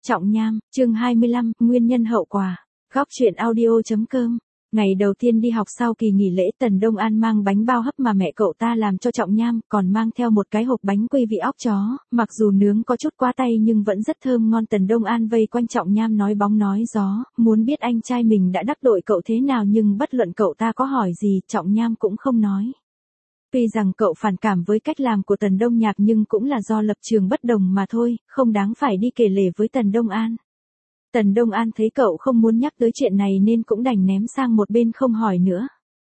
Trọng Nham, chương 25, nguyên nhân hậu quả. Góc truyện audio.com. Ngày đầu tiên đi học sau kỳ nghỉ lễ, Tần Đông An mang bánh bao hấp mà mẹ cậu ta làm cho Trọng Nham, còn mang theo một cái hộp bánh quy vị óc chó, mặc dù nướng có chút quá tay nhưng vẫn rất thơm ngon. Tần Đông An vây quanh Trọng Nham nói bóng nói gió, muốn biết anh trai mình đã đắc tội cậu thế nào, nhưng bất luận cậu ta có hỏi gì, Trọng Nham cũng không nói. Tuy rằng cậu phản cảm với cách làm của Tần Đông Nhạc nhưng cũng là do lập trường bất đồng mà thôi, không đáng phải đi kể lể với Tần Đông An. Tần Đông An thấy cậu không muốn nhắc tới chuyện này nên cũng đành ném sang một bên không hỏi nữa.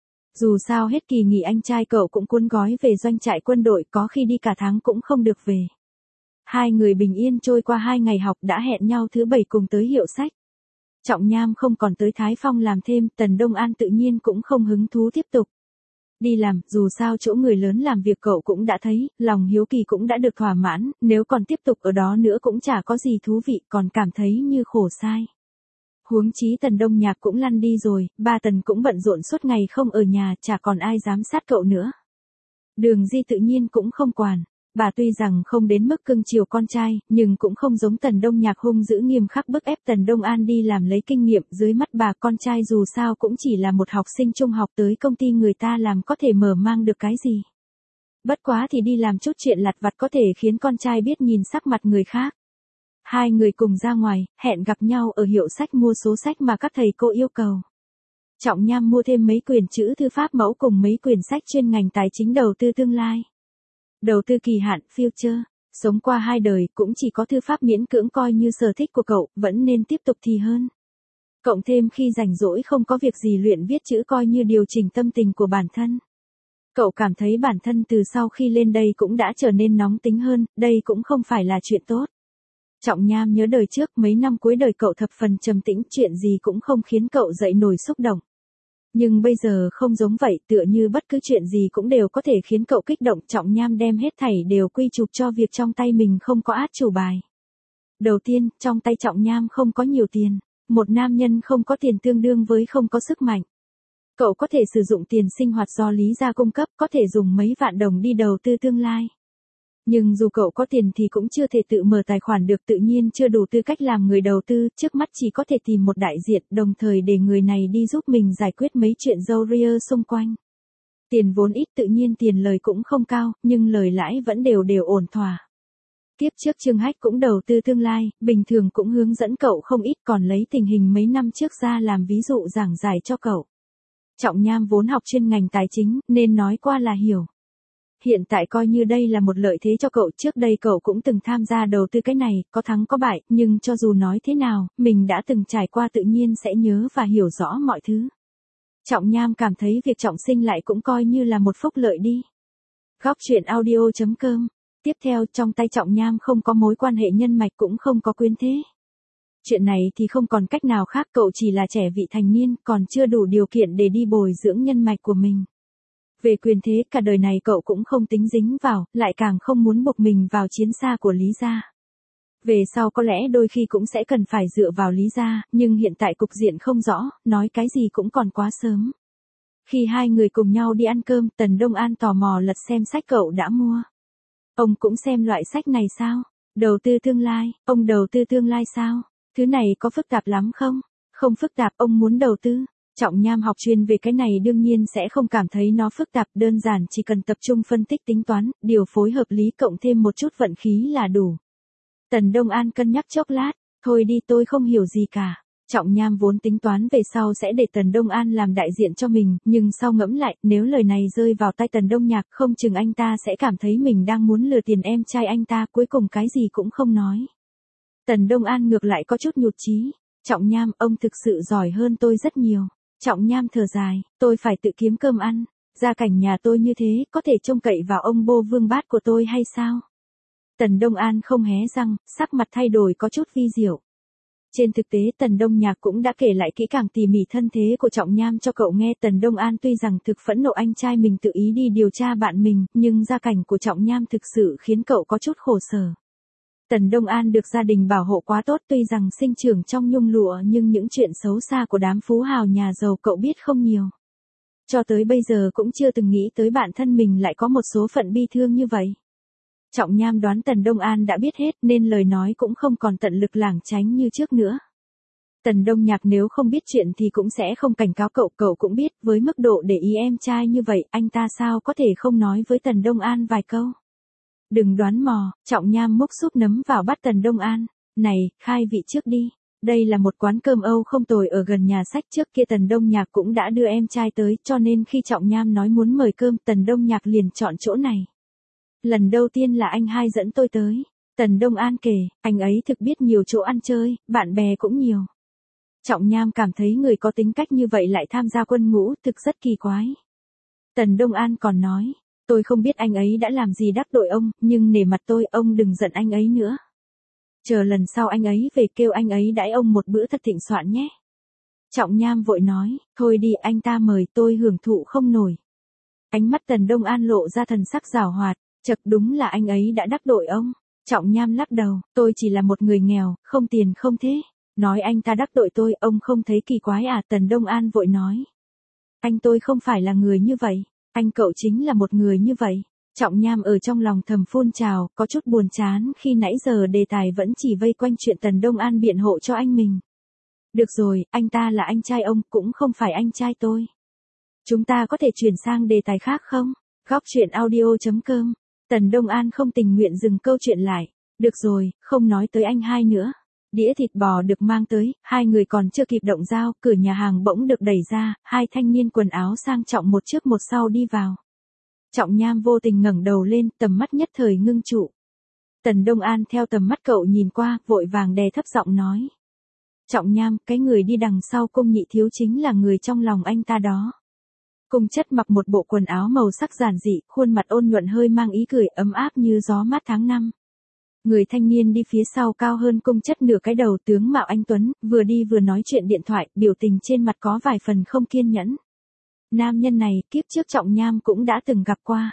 Dù sao hết kỳ nghỉ anh trai cậu cũng cuốn gói về doanh trại quân đội, có khi đi cả tháng cũng không được về. Hai người bình yên trôi qua 2 ngày học, đã hẹn nhau thứ 7 cùng tới hiệu sách. Trọng Nham không còn tới Thái Phong làm thêm, Tần Đông An tự nhiên cũng không hứng thú tiếp tục đi làm, dù sao chỗ người lớn làm việc cậu cũng đã thấy, lòng hiếu kỳ cũng đã được thỏa mãn, nếu còn tiếp tục ở đó nữa cũng chả có gì thú vị, còn cảm thấy như khổ sai. Huống chí Tần Đông Nhạc cũng lăn đi rồi, ba Tần cũng bận rộn suốt ngày không ở nhà, chả còn ai giám sát cậu nữa. Đường Di tự nhiên cũng không quản. Bà tuy rằng không đến mức cưng chiều con trai, nhưng cũng không giống Tần Đông Nhạc hung dữ nghiêm khắc bức ép Tần Đông An đi làm lấy kinh nghiệm. Dưới mắt bà, con trai dù sao cũng chỉ là một học sinh trung học, tới công ty người ta làm có thể mở mang được cái gì. Bất quá thì đi làm chút chuyện lặt vặt có thể khiến con trai biết nhìn sắc mặt người khác. Hai người cùng ra ngoài, hẹn gặp nhau ở hiệu sách mua số sách mà các thầy cô yêu cầu. Trọng Nham mua thêm mấy quyển chữ thư pháp mẫu cùng mấy quyển sách chuyên ngành tài chính đầu tư tương lai. Đầu tư kỳ hạn, future, sống qua 2 đời cũng chỉ có thư pháp miễn cưỡng coi như sở thích của cậu, vẫn nên tiếp tục thì hơn. Cộng thêm khi rảnh rỗi không có việc gì luyện viết chữ coi như điều chỉnh tâm tình của bản thân. Cậu cảm thấy bản thân từ sau khi lên đây cũng đã trở nên nóng tính hơn, đây cũng không phải là chuyện tốt. Trọng Nham nhớ đời trước, mấy năm cuối đời cậu thập phần trầm tĩnh, chuyện gì cũng không khiến cậu dậy nổi xúc động. Nhưng bây giờ không giống vậy, tựa như bất cứ chuyện gì cũng đều có thể khiến cậu kích động. Trọng Nham đem hết thảy đều quy chụp cho việc trong tay mình không có át chủ bài. Đầu tiên, trong tay Trọng Nham không có nhiều tiền. Một nam nhân không có tiền tương đương với không có sức mạnh. Cậu có thể sử dụng tiền sinh hoạt do Lý gia cung cấp, có thể dùng mấy vạn đồng đi đầu tư tương lai. Nhưng dù cậu có tiền thì cũng chưa thể tự mở tài khoản được, tự nhiên chưa đủ tư cách làm người đầu tư, trước mắt chỉ có thể tìm một đại diện, đồng thời để người này đi giúp mình giải quyết mấy chuyện râu ria xung quanh. Tiền vốn ít, tự nhiên tiền lời cũng không cao, nhưng lời lãi vẫn đều đều ổn thỏa. Tiếp trước Trương Hách cũng đầu tư tương lai, bình thường cũng hướng dẫn cậu không ít, còn lấy tình hình mấy năm trước ra làm ví dụ giảng giải cho cậu. Trọng Nham vốn học chuyên ngành tài chính, nên nói qua là hiểu. Hiện tại coi như đây là một lợi thế cho cậu, trước đây cậu cũng từng tham gia đầu tư cái này, có thắng có bại, nhưng cho dù nói thế nào, mình đã từng trải qua tự nhiên sẽ nhớ và hiểu rõ mọi thứ. Trọng Nham cảm thấy việc trọng sinh lại cũng coi như là một phúc lợi đi. Góc truyện audio.com. Tiếp theo, trong tay Trọng Nham không có mối quan hệ nhân mạch cũng không có quyến thế. Chuyện này thì không còn cách nào khác, cậu chỉ là trẻ vị thành niên, còn chưa đủ điều kiện để đi bồi dưỡng nhân mạch của mình. Về quyền thế, cả đời này cậu cũng không tính dính vào, lại càng không muốn buộc mình vào chiến xa của Lý gia. Về sau có lẽ đôi khi cũng sẽ cần phải dựa vào Lý gia, nhưng hiện tại cục diện không rõ, nói cái gì cũng còn quá sớm. Khi hai người cùng nhau đi ăn cơm, Tần Đông An tò mò lật xem sách cậu đã mua. Ông cũng xem loại sách này sao? Đầu tư tương lai, ông đầu tư tương lai sao? Thứ này có phức tạp lắm không? Không phức tạp, ông muốn đầu tư. Trọng Nham học chuyên về cái này đương nhiên sẽ không cảm thấy nó phức tạp, đơn giản chỉ cần tập trung phân tích tính toán, điều phối hợp lý cộng thêm một chút vận khí là đủ. Tần Đông An cân nhắc chốc lát, thôi đi, tôi không hiểu gì cả. Trọng Nham vốn tính toán về sau sẽ để Tần Đông An làm đại diện cho mình, nhưng sau ngẫm lại, nếu lời này rơi vào tay Tần Đông Nhạc, không chừng anh ta sẽ cảm thấy mình đang muốn lừa tiền em trai anh ta, cuối cùng cái gì cũng không nói. Tần Đông An ngược lại có chút nhụt chí. Trọng Nham, ông thực sự giỏi hơn tôi rất nhiều. Trọng Nham thở dài, tôi phải tự kiếm cơm ăn, gia cảnh nhà tôi như thế, có thể trông cậy vào ông bô vương bát của tôi hay sao? Tần Đông An không hé răng, sắc mặt thay đổi có chút vi diệu. Trên thực tế Tần Đông Nhạc cũng đã kể lại kỹ càng tỉ mỉ thân thế của Trọng Nham cho cậu nghe. Tần Đông An tuy rằng thực phẫn nộ anh trai mình tự ý đi điều tra bạn mình, nhưng gia cảnh của Trọng Nham thực sự khiến cậu có chút khổ sở. Tần Đông An được gia đình bảo hộ quá tốt, tuy rằng sinh trưởng trong nhung lụa nhưng những chuyện xấu xa của đám phú hào nhà giàu cậu biết không nhiều. Cho tới bây giờ cũng chưa từng nghĩ tới bản thân mình lại có một số phận bi thương như vậy. Trọng Nham đoán Tần Đông An đã biết hết nên lời nói cũng không còn tận lực lảng tránh như trước nữa. Tần Đông Nhạc nếu không biết chuyện thì cũng sẽ không cảnh cáo cậu, cậu cũng biết với mức độ để ý em trai như vậy anh ta sao có thể không nói với Tần Đông An vài câu. Đừng đoán mò, Trọng Nham múc súp nấm vào bát Tần Đông An. Này, khai vị trước đi. Đây là một quán cơm Âu không tồi ở gần nhà sách, trước kia Tần Đông Nhạc cũng đã đưa em trai tới cho nên khi Trọng Nham nói muốn mời cơm Tần Đông Nhạc liền chọn chỗ này. Lần đầu tiên là anh hai dẫn tôi tới. Tần Đông An kể, anh ấy thực biết nhiều chỗ ăn chơi, bạn bè cũng nhiều. Trọng Nham cảm thấy người có tính cách như vậy lại tham gia quân ngũ thực rất kỳ quái. Tần Đông An còn nói, tôi không biết anh ấy đã làm gì đắc tội ông, nhưng nể mặt tôi ông đừng giận anh ấy nữa. Chờ lần sau anh ấy về kêu anh ấy đãi ông một bữa thật thịnh soạn nhé. Trọng Nham vội nói, thôi đi anh ta mời tôi hưởng thụ không nổi. Ánh mắt Tần Đông An lộ ra thần sắc giảo hoạt, chật đúng là anh ấy đã đắc tội ông. Trọng Nham lắc đầu, tôi chỉ là một người nghèo, không tiền không thế. Nói anh ta đắc tội tôi, ông không thấy kỳ quái à? Tần Đông An vội nói. Anh tôi không phải là người như vậy, anh cậu chính là một người như vậy. Trọng Nham ở trong lòng thầm phun trào, có chút buồn chán khi nãy giờ đề tài vẫn chỉ vây quanh chuyện Tần Đông An biện hộ cho anh mình. Được rồi, anh ta là anh trai ông, cũng không phải anh trai tôi. Chúng ta có thể chuyển sang đề tài khác không? Góc truyện audio.com. Tần Đông An không tình nguyện dừng câu chuyện lại. Được rồi, không nói tới anh hai nữa. Đĩa thịt bò được mang tới, hai người còn chưa kịp động dao, cửa nhà hàng bỗng được đẩy ra, hai thanh niên quần áo sang trọng một trước một sau đi vào. Trọng Nham vô tình ngẩng đầu lên, tầm mắt nhất thời ngưng trụ. Tần Đông An theo tầm mắt cậu nhìn qua, vội vàng đè thấp giọng nói. Trọng Nham, cái người đi đằng sau Cung Nhị Thiếu chính là người trong lòng anh ta đó. Cung Chất mặc một bộ quần áo màu sắc giản dị, khuôn mặt ôn nhuận hơi mang ý cười ấm áp như gió mát tháng năm. Người thanh niên đi phía sau cao hơn Cung Chất nửa cái đầu, tướng mạo anh tuấn, vừa đi vừa nói chuyện điện thoại, biểu tình trên mặt có vài phần không kiên nhẫn. Nam nhân này, kiếp trước Trọng Nham cũng đã từng gặp qua.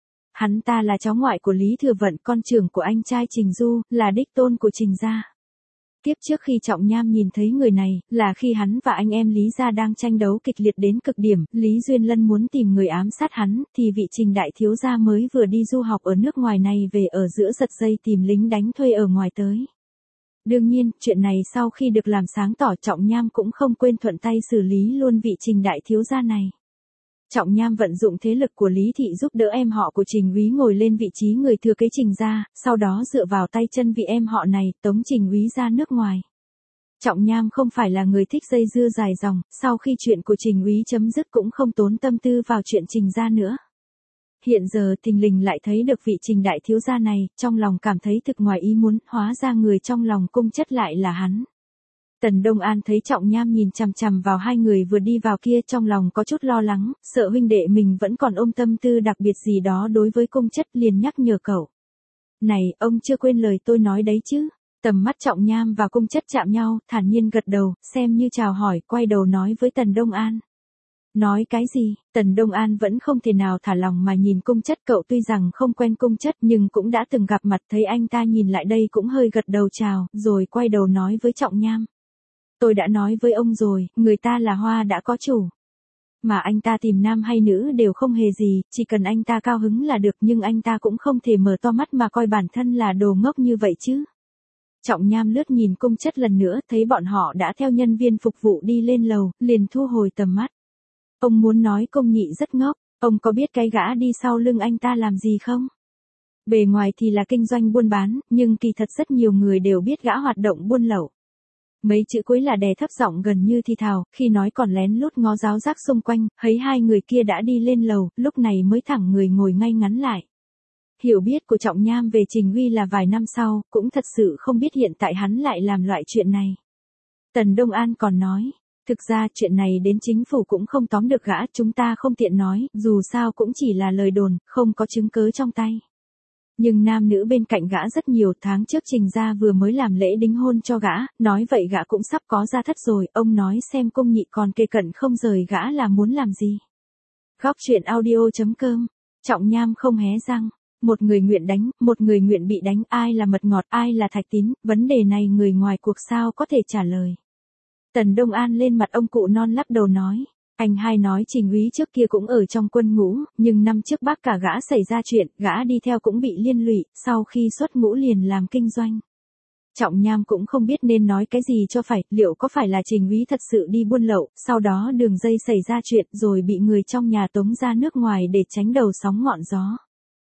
Hắn ta là cháu ngoại của Lý Thừa Vận, con trưởng của anh trai Trình Du, là đích tôn của Trình gia. Kiếp trước khi Trọng Nham nhìn thấy người này, là khi hắn và anh em Lý gia đang tranh đấu kịch liệt đến cực điểm, Lý Duyên Lân muốn tìm người ám sát hắn, thì vị Trình đại thiếu gia mới vừa đi du học ở nước ngoài này về ở giữa giật dây tìm lính đánh thuê ở ngoài tới. Đương nhiên, chuyện này sau khi được làm sáng tỏ Trọng Nham cũng không quên thuận tay xử lý luôn vị Trình đại thiếu gia này. Trọng Nham vận dụng thế lực của Lý Thị giúp đỡ em họ của Trình Úy ngồi lên vị trí người thừa kế Trình gia, sau đó dựa vào tay chân vị em họ này, tống Trình Úy ra nước ngoài. Trọng Nham không phải là người thích dây dưa dài dòng, sau khi chuyện của Trình Úy chấm dứt cũng không tốn tâm tư vào chuyện Trình gia nữa. Hiện giờ thình lình lại thấy được vị Trình đại thiếu gia này, trong lòng cảm thấy thực ngoài ý muốn, hóa ra người trong lòng Cung Chất lại là hắn. Tần Đông An thấy Trọng Nham nhìn chằm chằm vào hai người vừa đi vào kia, trong lòng có chút lo lắng, sợ huynh đệ mình vẫn còn ôm tâm tư đặc biệt gì đó đối với Cung Chất, liền nhắc nhở cậu. Này, ông chưa quên lời tôi nói đấy chứ? Tầm mắt Trọng Nham và Cung Chất chạm nhau, thản nhiên gật đầu, xem như chào hỏi, quay đầu nói với Tần Đông An. Nói cái gì? Tần Đông An vẫn không thể nào thả lòng mà nhìn Cung Chất, cậu tuy rằng không quen Cung Chất nhưng cũng đã từng gặp mặt, thấy anh ta nhìn lại đây cũng hơi gật đầu chào, rồi quay đầu nói với Trọng Nham. Tôi đã nói với ông rồi, người ta là hoa đã có chủ. Mà anh ta tìm nam hay nữ đều không hề gì, chỉ cần anh ta cao hứng là được, nhưng anh ta cũng không thể mở to mắt mà coi bản thân là đồ ngốc như vậy chứ. Trọng Nham lướt nhìn Cung Chất lần nữa, thấy bọn họ đã theo nhân viên phục vụ đi lên lầu, liền thu hồi tầm mắt. Ông muốn nói Cung Nhị rất ngốc, ông có biết cái gã đi sau lưng anh ta làm gì không? Bề ngoài thì là kinh doanh buôn bán, nhưng kỳ thật rất nhiều người đều biết gã hoạt động buôn lậu. Mấy chữ cuối là đè thấp giọng gần như thì thào, khi nói còn lén lút ngó giáo giác xung quanh, thấy hai người kia đã đi lên lầu, lúc này mới thẳng người ngồi ngay ngắn lại. Hiểu biết của Trọng Nham về Trình Huy là vài năm sau, cũng thật sự không biết hiện tại hắn lại làm loại chuyện này. Tần Đông An còn nói, thực ra chuyện này đến chính phủ cũng không tóm được gã, chúng ta không tiện nói, dù sao cũng chỉ là lời đồn, không có chứng cứ trong tay. Nhưng nam nữ bên cạnh gã rất nhiều, tháng trước Trình gia vừa mới làm lễ đính hôn cho gã, nói vậy gã cũng sắp có gia thất rồi, ông nói xem Cung Nhị còn kề cận không rời gã là muốn làm gì. Góc truyện audio.com. Trọng Nham không hé răng, một người nguyện đánh, một người nguyện bị đánh, ai là mật ngọt, ai là thạch tín, vấn đề này người ngoài cuộc sao có thể trả lời. Tần Đông An lên mặt ông cụ non lắc đầu nói, Anh hai nói Trình úy trước kia cũng ở trong quân ngũ, nhưng năm trước bác cả gã xảy ra chuyện, gã đi theo cũng bị liên lụy, sau khi xuất ngũ liền làm kinh doanh. Trọng Nham cũng không biết nên nói cái gì cho phải, liệu có phải là Trình úy thật sự đi buôn lậu, sau đó đường dây xảy ra chuyện rồi bị người trong nhà tống ra nước ngoài để tránh đầu sóng ngọn gió.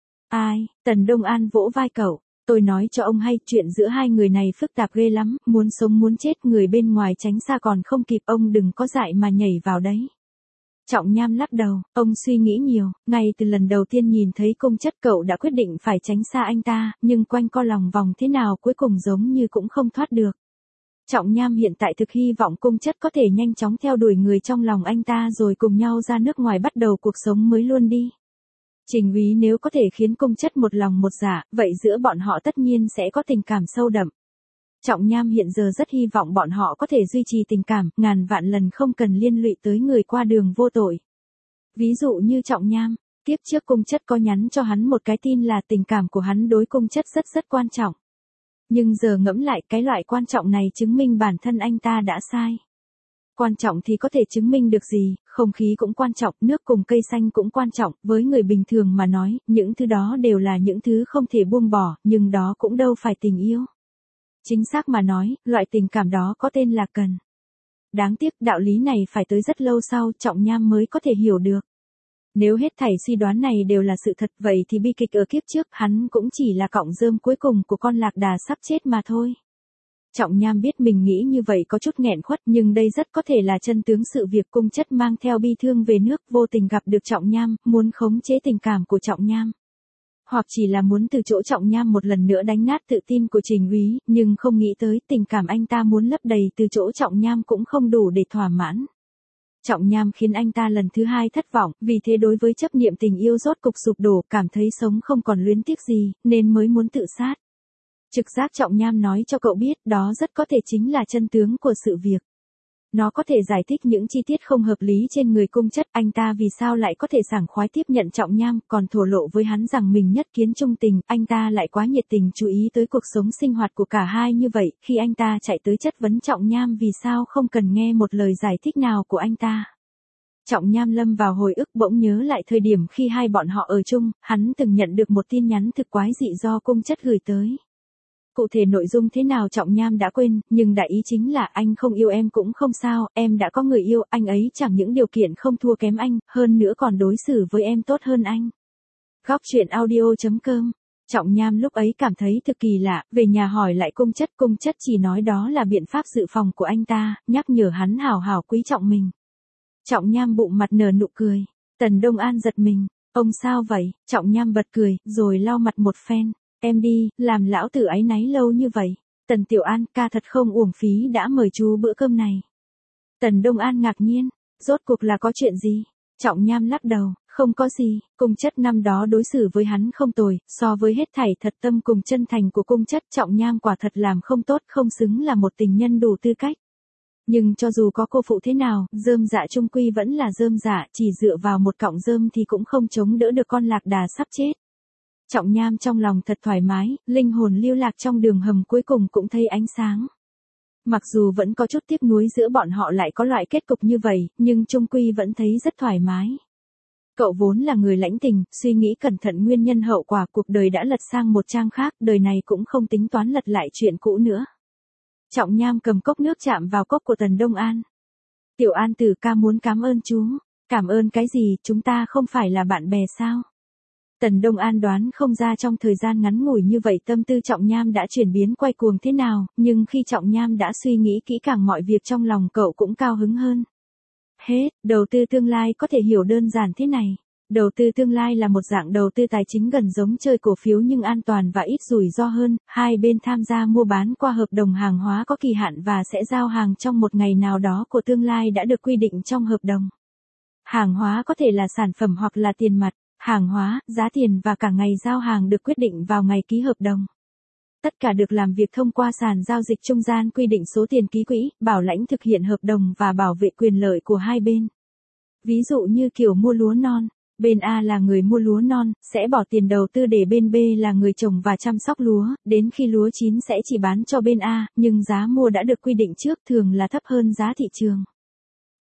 Ai, Tần Đông An vỗ vai cậu, tôi nói cho ông hay, chuyện giữa hai người này phức tạp ghê lắm, muốn sống muốn chết, người bên ngoài tránh xa còn không kịp, ông đừng có dại mà nhảy vào đấy. Trọng Nham lắc đầu, ông suy nghĩ nhiều, ngay từ lần đầu tiên nhìn thấy Cung Chất cậu đã quyết định phải tránh xa anh ta, nhưng quanh co lòng vòng thế nào cuối cùng giống như cũng không thoát được. Trọng Nham hiện tại thực hy vọng Cung Chất có thể nhanh chóng theo đuổi người trong lòng anh ta rồi cùng nhau ra nước ngoài bắt đầu cuộc sống mới luôn đi. Trình úy nếu có thể khiến Cung Chất một lòng một dạ, vậy giữa bọn họ tất nhiên sẽ có tình cảm sâu đậm. Trọng Nham hiện giờ rất hy vọng bọn họ có thể duy trì tình cảm, ngàn vạn lần không cần liên lụy tới người qua đường vô tội. Ví dụ như Trọng Nham, tiếp trước Cung Chất có nhắn cho hắn một cái tin là tình cảm của hắn đối Cung Chất rất quan trọng. Nhưng giờ ngẫm lại, cái loại quan trọng này chứng minh bản thân anh ta đã sai. Quan trọng thì có thể chứng minh được gì, không khí cũng quan trọng, nước cùng cây xanh cũng quan trọng, với người bình thường mà nói, những thứ đó đều là những thứ không thể buông bỏ, nhưng đó cũng đâu phải tình yêu. Chính xác mà nói, loại tình cảm đó có tên là cần. Đáng tiếc đạo lý này phải tới rất lâu sau Trọng Nham mới có thể hiểu được. Nếu hết thảy suy đoán này đều là sự thật vậy thì bi kịch ở kiếp trước hắn cũng chỉ là cọng rơm cuối cùng của con lạc đà sắp chết mà thôi. Trọng Nham biết mình nghĩ như vậy có chút nghẹn khuất nhưng đây rất có thể là chân tướng sự việc. Cung Chất mang theo bi thương về nước vô tình gặp được Trọng Nham, muốn khống chế tình cảm của Trọng Nham. Hoặc chỉ là muốn từ chỗ Trọng Nham một lần nữa đánh nát tự tin của Trình úy, nhưng không nghĩ tới tình cảm anh ta muốn lấp đầy từ chỗ Trọng Nham cũng không đủ để thỏa mãn. Trọng Nham khiến anh ta lần thứ hai thất vọng, vì thế đối với chấp niệm tình yêu rốt cục sụp đổ, cảm thấy sống không còn luyến tiếc gì, nên mới muốn tự sát. Trực giác Trọng Nham nói cho cậu biết đó rất có thể chính là chân tướng của sự việc. Nó có thể giải thích những chi tiết không hợp lý trên người Cung Chất, anh ta vì sao lại có thể sảng khoái tiếp nhận Trọng Nham, còn thổ lộ với hắn rằng mình nhất kiến trung tình, anh ta lại quá nhiệt tình chú ý tới cuộc sống sinh hoạt của cả hai như vậy, khi anh ta chạy tới chất vấn Trọng Nham vì sao không cần nghe một lời giải thích nào của anh ta. Trọng Nham lâm vào hồi ức, bỗng nhớ lại thời điểm khi hai bọn họ ở chung, hắn từng nhận được một tin nhắn thực quái dị do Cung Chất gửi tới. Cụ thể nội dung thế nào Trọng Nham đã quên, nhưng đại ý chính là anh không yêu em cũng không sao, em đã có người yêu, anh ấy chẳng những điều kiện không thua kém anh, hơn nữa còn đối xử với em tốt hơn anh. Góc truyện audio.com. Trọng Nham lúc ấy cảm thấy thực kỳ lạ, về nhà hỏi lại Cung Chất chỉ nói đó là biện pháp dự phòng của anh ta, nhắc nhở hắn hảo hảo quý trọng mình. Trọng Nham bụng mặt nở nụ cười. Tần Đông An giật mình, ông sao vậy? Trọng Nham bật cười, rồi lau mặt một phen. Em đi, làm lão tử áy náy lâu như vậy. Tần Tiểu An, ca thật không uổng phí đã mời chú bữa cơm này. Tần Đông An ngạc nhiên, rốt cuộc là có chuyện gì? Trọng Nham lắc đầu, không có gì, Cung Chất năm đó đối xử với hắn không tồi, so với hết thảy thật tâm cùng chân thành của Cung Chất, Trọng Nham quả thật làm không tốt, không xứng là một tình nhân đủ tư cách. Nhưng cho dù có cô phụ thế nào, rơm dạ chung quy vẫn là rơm dạ, chỉ dựa vào một cọng rơm thì cũng không chống đỡ được con lạc đà sắp chết. Trọng Nham trong lòng thật thoải mái, linh hồn lưu lạc trong đường hầm cuối cùng cũng thấy ánh sáng. Mặc dù vẫn có chút tiếc nuối giữa bọn họ lại có loại kết cục như vậy, nhưng chung quy vẫn thấy rất thoải mái. Cậu vốn là người lãnh tình, suy nghĩ cẩn thận nguyên nhân hậu quả, cuộc đời đã lật sang một trang khác, đời này cũng không tính toán lật lại chuyện cũ nữa. Trọng Nham cầm cốc nước chạm vào cốc của Tần Đông An. Tiểu An tử ca muốn cảm ơn chú. Cảm ơn cái gì, chúng ta không phải là bạn bè sao? Tần Đông An đoán không ra trong thời gian ngắn ngủi như vậy tâm tư Trọng Nham đã chuyển biến quay cuồng thế nào, nhưng khi Trọng Nham đã suy nghĩ kỹ càng mọi việc trong lòng cậu cũng cao hứng hơn. Hết, đầu tư tương lai có thể hiểu đơn giản thế này. Đầu tư tương lai là một dạng đầu tư tài chính gần giống chơi cổ phiếu nhưng an toàn và ít rủi ro hơn, hai bên tham gia mua bán qua hợp đồng hàng hóa có kỳ hạn và sẽ giao hàng trong một ngày nào đó của tương lai đã được quy định trong hợp đồng. Hàng hóa có thể là sản phẩm hoặc là tiền mặt. Hàng hóa, giá tiền và cả ngày giao hàng được quyết định vào ngày ký hợp đồng. Tất cả được làm việc thông qua sàn giao dịch trung gian quy định số tiền ký quỹ, bảo lãnh thực hiện hợp đồng và bảo vệ quyền lợi của hai bên. Ví dụ như kiểu mua lúa non, bên A là người mua lúa non, sẽ bỏ tiền đầu tư để bên B là người trồng và chăm sóc lúa, đến khi lúa chín sẽ chỉ bán cho bên A, nhưng giá mua đã được quy định trước thường là thấp hơn giá thị trường.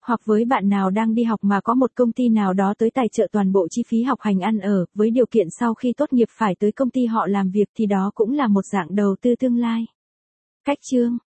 Hoặc với bạn nào đang đi học mà có một công ty nào đó tới tài trợ toàn bộ chi phí học hành ăn ở, với điều kiện sau khi tốt nghiệp phải tới công ty họ làm việc thì đó cũng là một dạng đầu tư tương lai. Cách chương